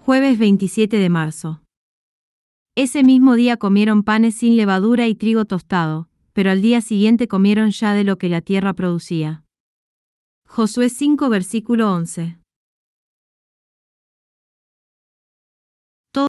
Jueves 27 de marzo. Ese mismo día comieron panes sin levadura y trigo tostado, pero al día siguiente comieron ya de lo que la tierra producía. Josué 5 versículo 11. Todo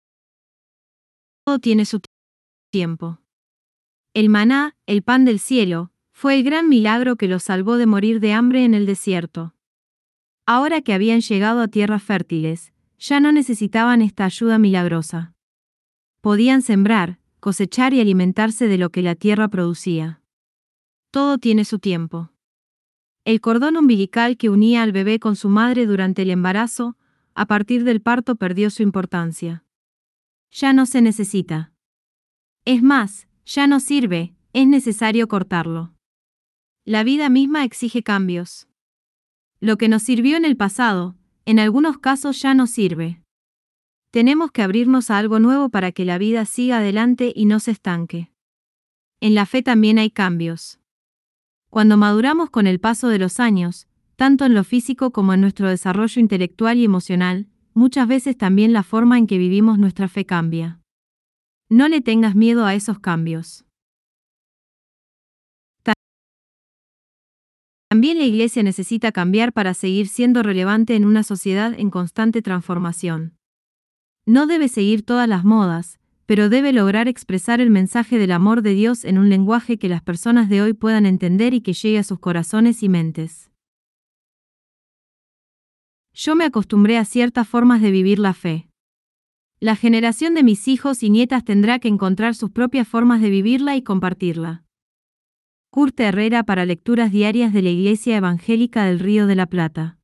tiene su tiempo. El maná, el pan del cielo, fue el gran milagro que los salvó de morir de hambre en el desierto. Ahora que habían llegado a tierras fértiles, ya no necesitaban esta ayuda milagrosa. Podían sembrar, cosechar y alimentarse de lo que la tierra producía. Todo tiene su tiempo. El cordón umbilical que unía al bebé con su madre durante el embarazo, a partir del parto perdió su importancia. Ya no se necesita. Es más, ya no sirve, es necesario cortarlo. La vida misma exige cambios. Lo que nos sirvió en el pasado, en algunos casos ya no sirve. Tenemos que abrirnos a algo nuevo para que la vida siga adelante y no se estanque. En la fe también hay cambios. Cuando maduramos con el paso de los años, tanto en lo físico como en nuestro desarrollo intelectual y emocional, muchas veces también la forma en que vivimos nuestra fe cambia. No le tengas miedo a esos cambios. También la Iglesia necesita cambiar para seguir siendo relevante en una sociedad en constante transformación. No debe seguir todas las modas, pero debe lograr expresar el mensaje del amor de Dios en un lenguaje que las personas de hoy puedan entender y que llegue a sus corazones y mentes. Yo me acostumbré a ciertas formas de vivir la fe. La generación de mis hijos y nietas tendrá que encontrar sus propias formas de vivirla y compartirla. Kurt Herrera para lecturas diarias de la Iglesia Evangélica del Río de la Plata.